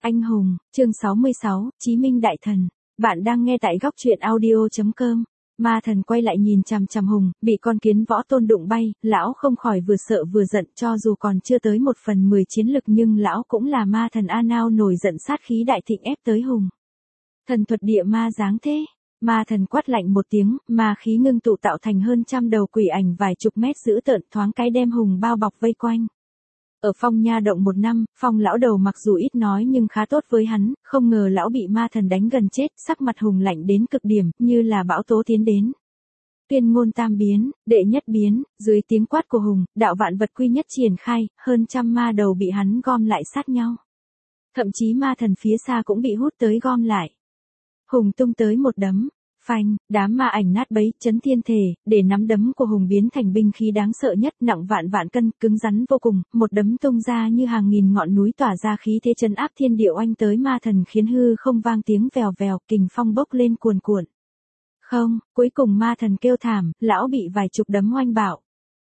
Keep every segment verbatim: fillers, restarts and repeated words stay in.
Anh hùng, chương sáu mươi sáu, Chí Minh Đại Thần. Bạn đang nghe tại góc truyện audio chấm com. Ma thần quay lại nhìn chằm chằm Hùng, bị con kiến võ tôn đụng bay, lão không khỏi vừa sợ vừa giận, cho dù còn chưa tới một phần mười chiến lực nhưng lão cũng là ma thần A Nao nổi giận sát khí đại thịnh ép tới Hùng. Thần thuật địa ma dáng thế. Ma thần quát lạnh một tiếng, ma khí ngưng tụ tạo thành hơn trăm đầu quỷ ảnh vài chục mét dữ tợn thoáng cái đem Hùng bao bọc vây quanh. Ở Phong Nha động một năm, Phong lão đầu mặc dù ít nói nhưng khá tốt với hắn, không ngờ lão bị ma thần đánh gần chết, sắc mặt Hùng lạnh đến cực điểm, như là bão tố tiến đến. Tuyên ngôn tam biến, đệ nhất biến, dưới tiếng quát của Hùng, đạo vạn vật quy nhất triển khai, hơn trăm ma đầu bị hắn gom lại sát nhau. Thậm chí ma thần phía xa cũng bị hút tới gom lại. Hùng tung tới một đấm. Phanh, đám ma ảnh nát bấy, chấn thiên thể, để nắm đấm của Hùng biến thành binh khí đáng sợ nhất, nặng vạn vạn cân, cứng rắn vô cùng, một đấm tung ra như hàng nghìn ngọn núi tỏa ra khí thế trấn áp thiên địa oanh tới ma thần khiến hư không vang tiếng vèo vèo, kình phong bốc lên cuồn cuộn. Không, cuối cùng ma thần kêu thảm, lão bị vài chục đấm oanh bạo.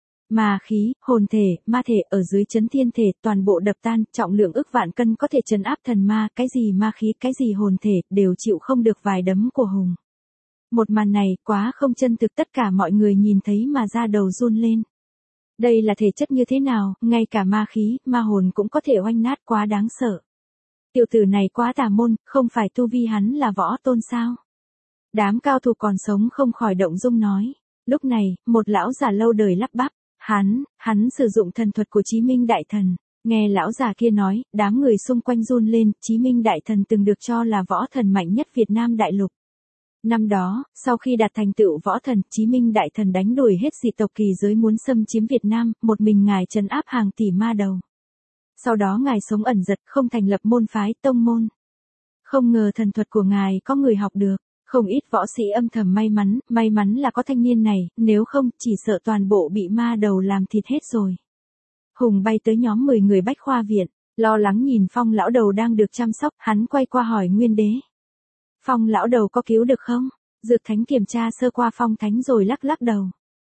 Ma khí, hồn thể, ma thể ở dưới chấn thiên thể, toàn bộ đập tan, trọng lượng ức vạn cân có thể trấn áp thần ma, cái gì ma khí, cái gì hồn thể, đều chịu không được vài đấm của Hùng. Một màn này quá không chân thực, tất cả mọi người nhìn thấy mà da đầu run lên. Đây là thể chất như thế nào, ngay cả ma khí, ma hồn cũng có thể oanh nát, quá đáng sợ. Tiểu tử này quá tà môn, không phải tu vi hắn là võ tôn sao? Đám cao thủ còn sống không khỏi động dung nói. Lúc này, một lão già lâu đời lắp bắp, hắn, hắn sử dụng thần thuật của Chí Minh Đại Thần. Nghe lão già kia nói, đám người xung quanh run lên, Chí Minh Đại Thần từng được cho là võ thần mạnh nhất Việt Nam đại lục. Năm đó, sau khi đạt thành tựu võ thần, Chí Minh Đại Thần đánh đuổi hết dị tộc kỳ giới muốn xâm chiếm Việt Nam, một mình ngài trấn áp hàng tỷ ma đầu. Sau đó ngài sống ẩn giật, không thành lập môn phái, tông môn. Không ngờ thần thuật của ngài có người học được, không ít võ sĩ âm thầm may mắn, may mắn là có thanh niên này, nếu không, chỉ sợ toàn bộ bị ma đầu làm thịt hết rồi. Hùng bay tới nhóm mười người Bách Khoa Viện, lo lắng nhìn Phong lão đầu đang được chăm sóc, hắn quay qua hỏi Nguyên Đế. Phong lão đầu có cứu được không? Dược Thánh kiểm tra sơ qua Phong Thánh rồi lắc lắc đầu.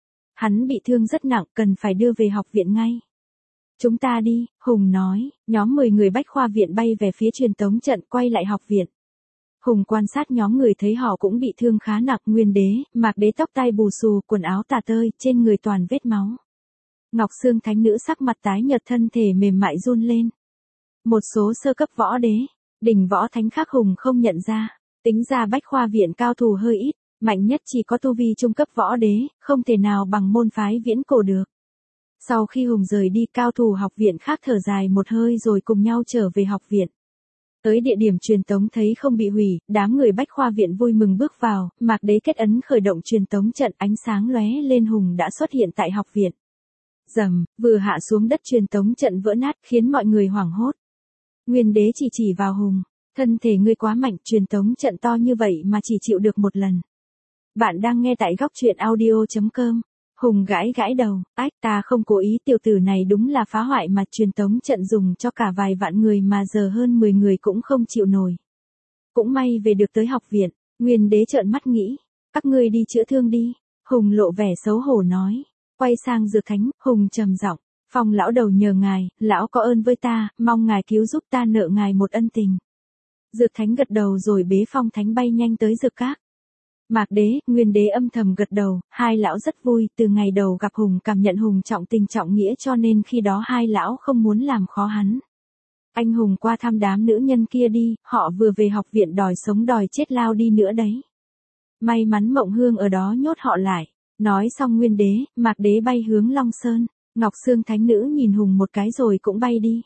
Hắn bị thương rất nặng, cần phải đưa về học viện ngay. Chúng ta đi, Hùng nói, nhóm mười người Bách Khoa Viện bay về phía truyền tống trận quay lại học viện. Hùng quan sát nhóm người thấy họ cũng bị thương khá nặng, Nguyên Đế, Mạc Đế tóc tai bù xù, quần áo tả tơi, trên người toàn vết máu. Ngọc Xương Thánh Nữ sắc mặt tái nhợt, thân thể mềm mại run lên. Một số sơ cấp võ đế, đỉnh võ thánh khác Hùng không nhận ra. Tính ra Bách Khoa Viện cao thủ hơi ít, mạnh nhất chỉ có tu vi trung cấp võ đế, không thể nào bằng môn phái viễn cổ được. Sau khi Hùng rời đi, cao thủ học viện khác thở dài một hơi rồi cùng nhau trở về học viện. Tới địa điểm truyền tống thấy không bị hủy, đám người Bách Khoa Viện vui mừng bước vào, Mạc Đế kết ấn khởi động truyền tống trận, ánh sáng lóe lên, Hùng đã xuất hiện tại học viện. Rầm, vừa hạ xuống đất truyền tống trận vỡ nát khiến mọi người hoảng hốt. Nguyên Đế chỉ chỉ vào Hùng. Thân thể ngươi quá mạnh, truyền tống trận to như vậy mà chỉ chịu được một lần. Bạn đang nghe tại góc truyện audio chấm com. Hùng gãi gãi đầu, ách, ta không cố ý, tiểu tử này đúng là phá hoại mà, truyền tống trận dùng cho cả vài vạn người mà giờ hơn mười người cũng không chịu nổi. Cũng may về được tới học viện, Nguyên Đế trợn mắt nghĩ, các ngươi đi chữa thương đi. Hùng lộ vẻ xấu hổ nói, quay sang Dược Thánh, Hùng trầm giọng, Phong lão đầu nhờ ngài, lão có ơn với ta, mong ngài cứu giúp ta, nợ ngài một ân tình. Dược Thánh gật đầu rồi bế Phong Thánh bay nhanh tới Dược Các. Mạc Đế, Nguyên Đế âm thầm gật đầu, hai lão rất vui, từ ngày đầu gặp Hùng cảm nhận Hùng trọng tình trọng nghĩa cho nên khi đó hai lão không muốn làm khó hắn. Anh Hùng qua thăm đám nữ nhân kia đi, họ vừa về học viện đòi sống đòi chết lao đi nữa đấy. May mắn Mộng Hương ở đó nhốt họ lại. Nói xong Nguyên Đế, Mạc Đế bay hướng Long Sơn, Ngọc Xương Thánh Nữ nhìn Hùng một cái rồi cũng bay đi.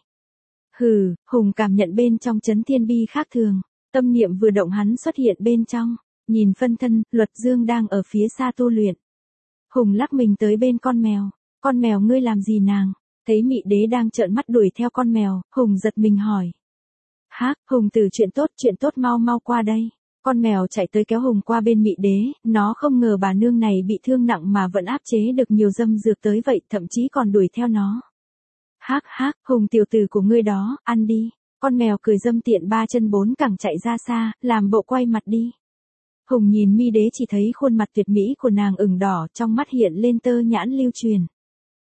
Hừ, Hùng cảm nhận bên trong chấn thiên bi khác thường, tâm niệm vừa động hắn xuất hiện bên trong, nhìn phân thân, Luật Dương đang ở phía xa tu luyện. Hùng lắc mình tới bên con mèo, con mèo ngươi làm gì nàng? Thấy Mị Đế đang trợn mắt đuổi theo con mèo, Hùng giật mình hỏi. Hác, Hùng tử chuyện tốt, chuyện tốt mau mau qua đây. Con mèo chạy tới kéo Hùng qua bên Mị Đế, nó không ngờ bà nương này bị thương nặng mà vẫn áp chế được nhiều dâm dược tới vậy, thậm chí còn đuổi theo nó. Hác hác, Hùng tiểu tử của ngươi đó, ăn đi. Con mèo cười dâm tiện ba chân bốn cẳng chạy ra xa, làm bộ quay mặt đi. Hùng nhìn Mi Đế chỉ thấy khuôn mặt tuyệt mỹ của nàng ửng đỏ, trong mắt hiện lên tơ nhãn lưu truyền.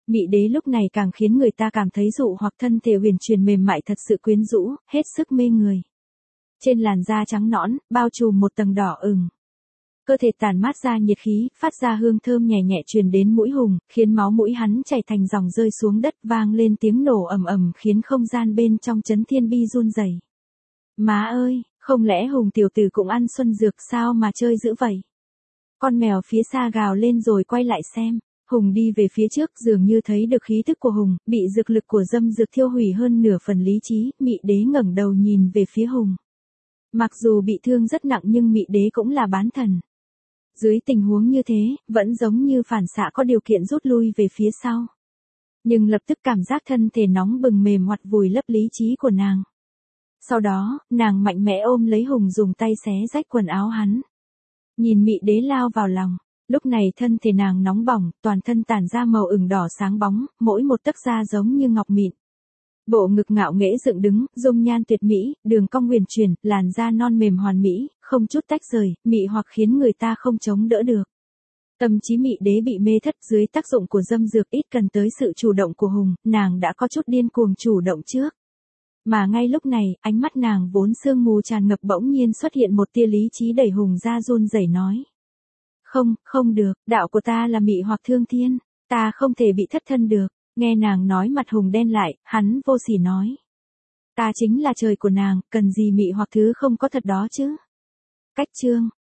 Mị đế lúc này càng khiến người ta cảm thấy dụ hoặc thân thể huyền truyền mềm mại thật sự quyến rũ, hết sức mê người. Trên làn da trắng nõn, bao trùm một tầng đỏ ửng. Cơ thể tản mát ra nhiệt khí, phát ra hương thơm nhẹ nhẹ truyền đến mũi Hùng, khiến máu mũi hắn chảy thành dòng rơi xuống đất vang lên tiếng nổ ầm ầm khiến không gian bên trong chấn thiên bi run rẩy. Má ơi, không lẽ Hùng tiểu tử cũng ăn xuân dược sao mà chơi dữ vậy? Con mèo phía xa gào lên rồi quay lại xem. Hùng đi về phía trước dường như thấy được khí thức của Hùng, bị dược lực của dâm dược thiêu hủy hơn nửa phần lý trí, Mị đế ngẩng đầu nhìn về phía Hùng. Mặc dù bị thương rất nặng nhưng Mị đế cũng là bán thần. Dưới tình huống như thế, vẫn giống như phản xạ có điều kiện rút lui về phía sau. Nhưng lập tức cảm giác thân thể nóng bừng mềm hoặc vùi lấp lý trí của nàng. Sau đó, nàng mạnh mẽ ôm lấy Hùng dùng tay xé rách quần áo hắn. Nhìn Mị đế lao vào lòng, lúc này thân thể nàng nóng bỏng, toàn thân tản ra màu ửng đỏ sáng bóng, mỗi một tấc da giống như ngọc mịn. Bộ ngực ngạo nghễ dựng đứng, dung nhan tuyệt mỹ, đường cong huyền chuyển, làn da non mềm hoàn mỹ, không chút tách rời, mị hoặc khiến người ta không chống đỡ được. Tâm trí Mị đế bị mê thất dưới tác dụng của dâm dược, ít cần tới sự chủ động của Hùng, nàng đã có chút điên cuồng chủ động trước. Mà ngay lúc này, ánh mắt nàng vốn sương mù tràn ngập bỗng nhiên xuất hiện một tia lý trí đẩy Hùng ra run rẩy nói. Không, không được, đạo của ta là mị hoặc thương thiên, ta không thể bị thất thân được. Nghe nàng nói mặt Hùng đen lại, hắn vô sỉ nói. Ta chính là trời của nàng, cần gì mị hoặc thứ không có thật đó chứ. Cách chương.